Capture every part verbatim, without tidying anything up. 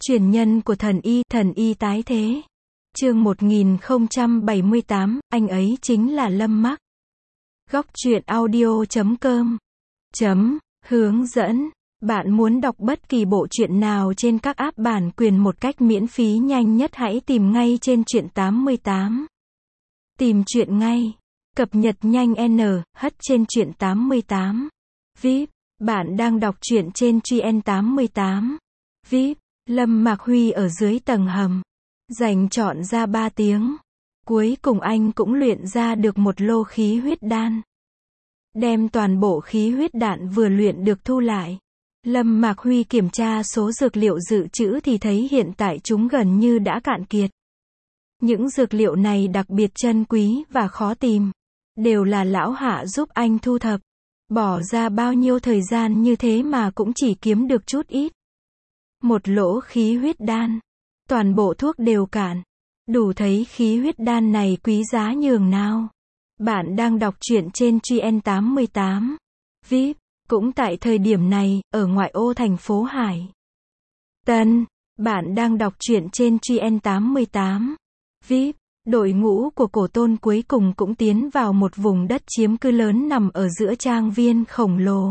Truyền nhân của thần y, thần y tái thế. Chương một nghìn không trăm bảy mươi tám, anh ấy chính là Lâm Mắc. Góc truyện audio chấm com chấm hướng dẫn. Bạn muốn đọc bất kỳ bộ truyện nào trên các app bản quyền một cách miễn phí nhanh nhất, hãy tìm ngay trên truyện tám mươi tám. Tìm truyện ngay. Cập nhật nhanh N H trên truyện tám mươi tám. vê i pê. Bạn đang đọc truyện trên truyện tám mươi tám. vê i pê. Lâm Mạc Huy ở dưới tầng hầm. Dành trọn ra ba tiếng. Cuối cùng anh cũng luyện ra được một lô khí huyết đan. Đem toàn bộ khí huyết đạn vừa luyện được thu lại. Lâm Mạc Huy kiểm tra số dược liệu dự trữ thì thấy hiện tại chúng gần như đã cạn kiệt. Những dược liệu này đặc biệt chân quý và khó tìm. Đều là lão Hạ giúp anh thu thập. Bỏ ra bao nhiêu thời gian như thế mà cũng chỉ kiếm được chút ít. Một lỗ khí huyết đan. Toàn bộ thuốc đều cạn. Đủ thấy khí huyết đan này quý giá nhường nào. Bạn đang đọc truyện trên truyện tám mươi tám. vê i pê. Cũng tại thời điểm này, ở ngoại ô thành phố Hải Tân, bạn đang đọc truyện trên truyện tám mươi tám. vê i pê. Đội ngũ của Cổ Tôn cuối cùng cũng tiến vào một vùng đất chiếm cư lớn nằm ở giữa trang viên khổng lồ.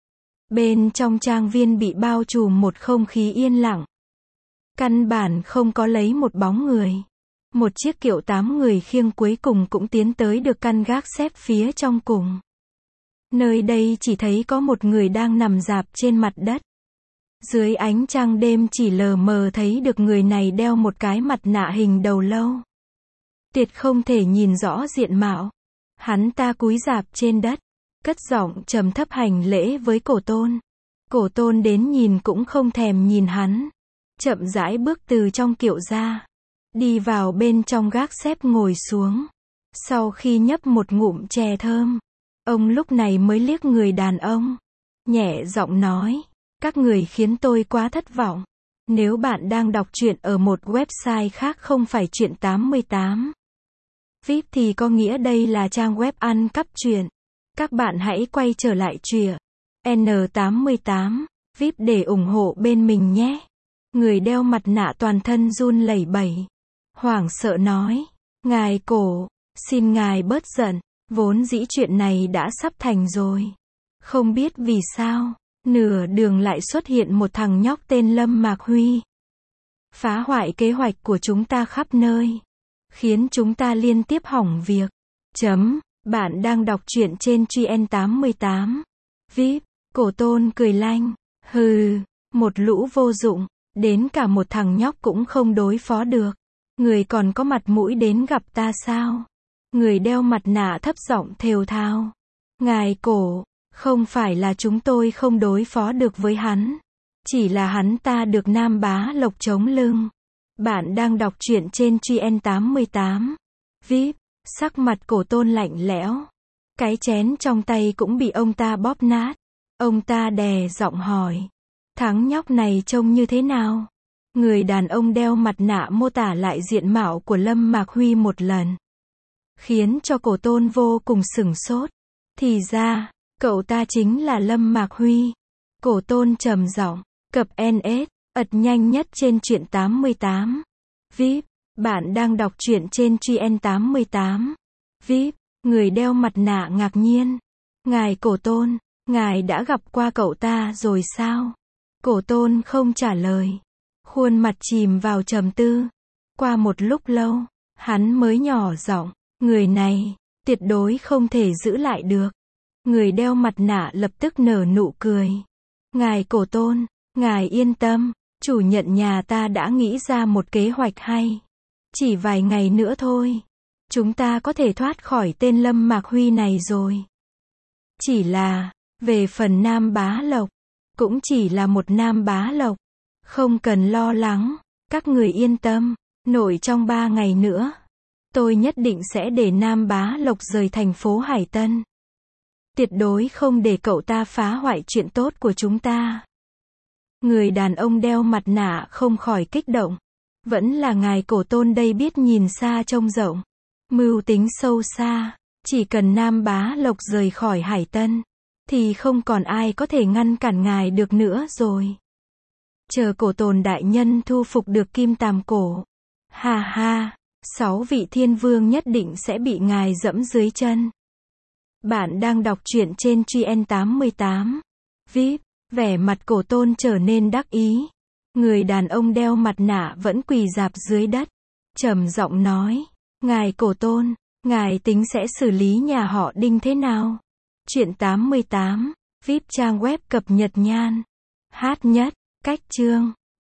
Bên trong trang viên bị bao trùm một không khí yên lặng. Căn bản không có lấy một bóng người. Một chiếc kiệu tám người khiêng cuối cùng cũng tiến tới được căn gác xếp phía trong cùng. Nơi đây chỉ thấy có một người đang nằm rạp trên mặt đất. Dưới ánh trăng đêm chỉ lờ mờ thấy được người này đeo một cái mặt nạ hình đầu lâu. Tuyệt không thể nhìn rõ diện mạo. Hắn ta cúi rạp trên đất, cất giọng trầm thấp hành lễ với Cổ Tôn. Cổ Tôn đến nhìn cũng không thèm nhìn hắn. Chậm rãi bước từ trong kiệu ra. Đi vào bên trong gác xếp ngồi xuống. Sau khi nhấp một ngụm chè thơm, ông lúc này mới liếc người đàn ông. Nhẹ giọng nói, các người khiến tôi quá thất vọng. Nếu bạn đang đọc truyện ở một website khác không phải truyện tám mươi tám. vê i pê thì có nghĩa đây là trang web ăn cắp truyện. Các bạn hãy quay trở lại truyện N tám mươi tám, vê i pê để ủng hộ bên mình nhé. Người đeo mặt nạ toàn thân run lẩy bẩy. Hoảng sợ nói, ngài Cổ, xin ngài bớt giận. Vốn dĩ chuyện này đã sắp thành rồi. Không biết vì sao, nửa đường lại xuất hiện một thằng nhóc tên Lâm Mạc Huy. Phá hoại kế hoạch của chúng ta khắp nơi. Khiến chúng ta liên tiếp hỏng việc. Chấm, bạn đang đọc truyện trên truyện tám mươi tám. vê i pê. Cổ Tôn cười lanh. Hừ, một lũ vô dụng. Đến cả một thằng nhóc cũng không đối phó được. Người còn có mặt mũi đến gặp ta sao? Người đeo mặt nạ thấp giọng thều thào. Ngài Cổ, không phải là chúng tôi không đối phó được với hắn. Chỉ là hắn ta được Nam Bá Lộc chống lưng. Bạn đang đọc truyện trên truyện tám mươi tám. vê i pê. Sắc mặt Cổ Tôn lạnh lẽo. Cái chén trong tay cũng bị ông ta bóp nát. Ông ta đè giọng hỏi. Thằng nhóc này trông như thế nào? Người đàn ông đeo mặt nạ mô tả lại diện mạo của Lâm Mạc Huy một lần. Khiến cho Cổ Tôn vô cùng sửng sốt. Thì ra, cậu ta chính là Lâm Mạc Huy. Cổ Tôn trầm giọng, cập N S, ật nhanh nhất trên truyện tám mươi tám. vê i pê. Bạn đang đọc truyện trên truyện tám mươi tám. vê i pê. Người đeo mặt nạ ngạc nhiên. Ngài Cổ Tôn, ngài đã gặp qua cậu ta rồi sao? Cổ Tôn không trả lời. Khuôn mặt chìm vào trầm tư. Qua một lúc lâu, hắn mới nhỏ giọng. Người này, tuyệt đối không thể giữ lại được. Người đeo mặt nạ lập tức nở nụ cười. Ngài Cổ Tôn, ngài yên tâm, chủ nhận nhà ta đã nghĩ ra một kế hoạch hay. Chỉ vài ngày nữa thôi, chúng ta có thể thoát khỏi tên Lâm Mạc Huy này rồi. Chỉ là, về phần Nam Bá Lộc, cũng chỉ là một Nam Bá Lộc. Không cần lo lắng, các người yên tâm, nội trong ba ngày nữa. Tôi nhất định sẽ để Nam Bá Lộc rời thành phố Hải Tân. Tuyệt đối không để cậu ta phá hoại chuyện tốt của chúng ta. Người đàn ông đeo mặt nạ không khỏi kích động. Vẫn là ngài Cổ Tôn đây biết nhìn xa trông rộng. Mưu tính sâu xa. Chỉ cần Nam Bá Lộc rời khỏi Hải Tân, thì không còn ai có thể ngăn cản ngài được nữa rồi. chờ cổ Tồn đại nhân thu phục được Kim Tàm Cổ. Ha ha, sáu vị thiên vương nhất định sẽ bị ngài dẫm dưới chân. Bạn đang đọc truyện trên Truyện tám mươi tám. vê i pê, vẻ mặt cổ Tôn trở nên đắc ý. Người đàn ông đeo mặt nạ vẫn quỳ rạp dưới đất. Trầm giọng nói, ngài cổ Tôn, ngài tính sẽ xử lý nhà họ Đinh thế nào? Truyện tám mươi tám, vê i pê trang web cập nhật nhan. Hát nhất, cách chương.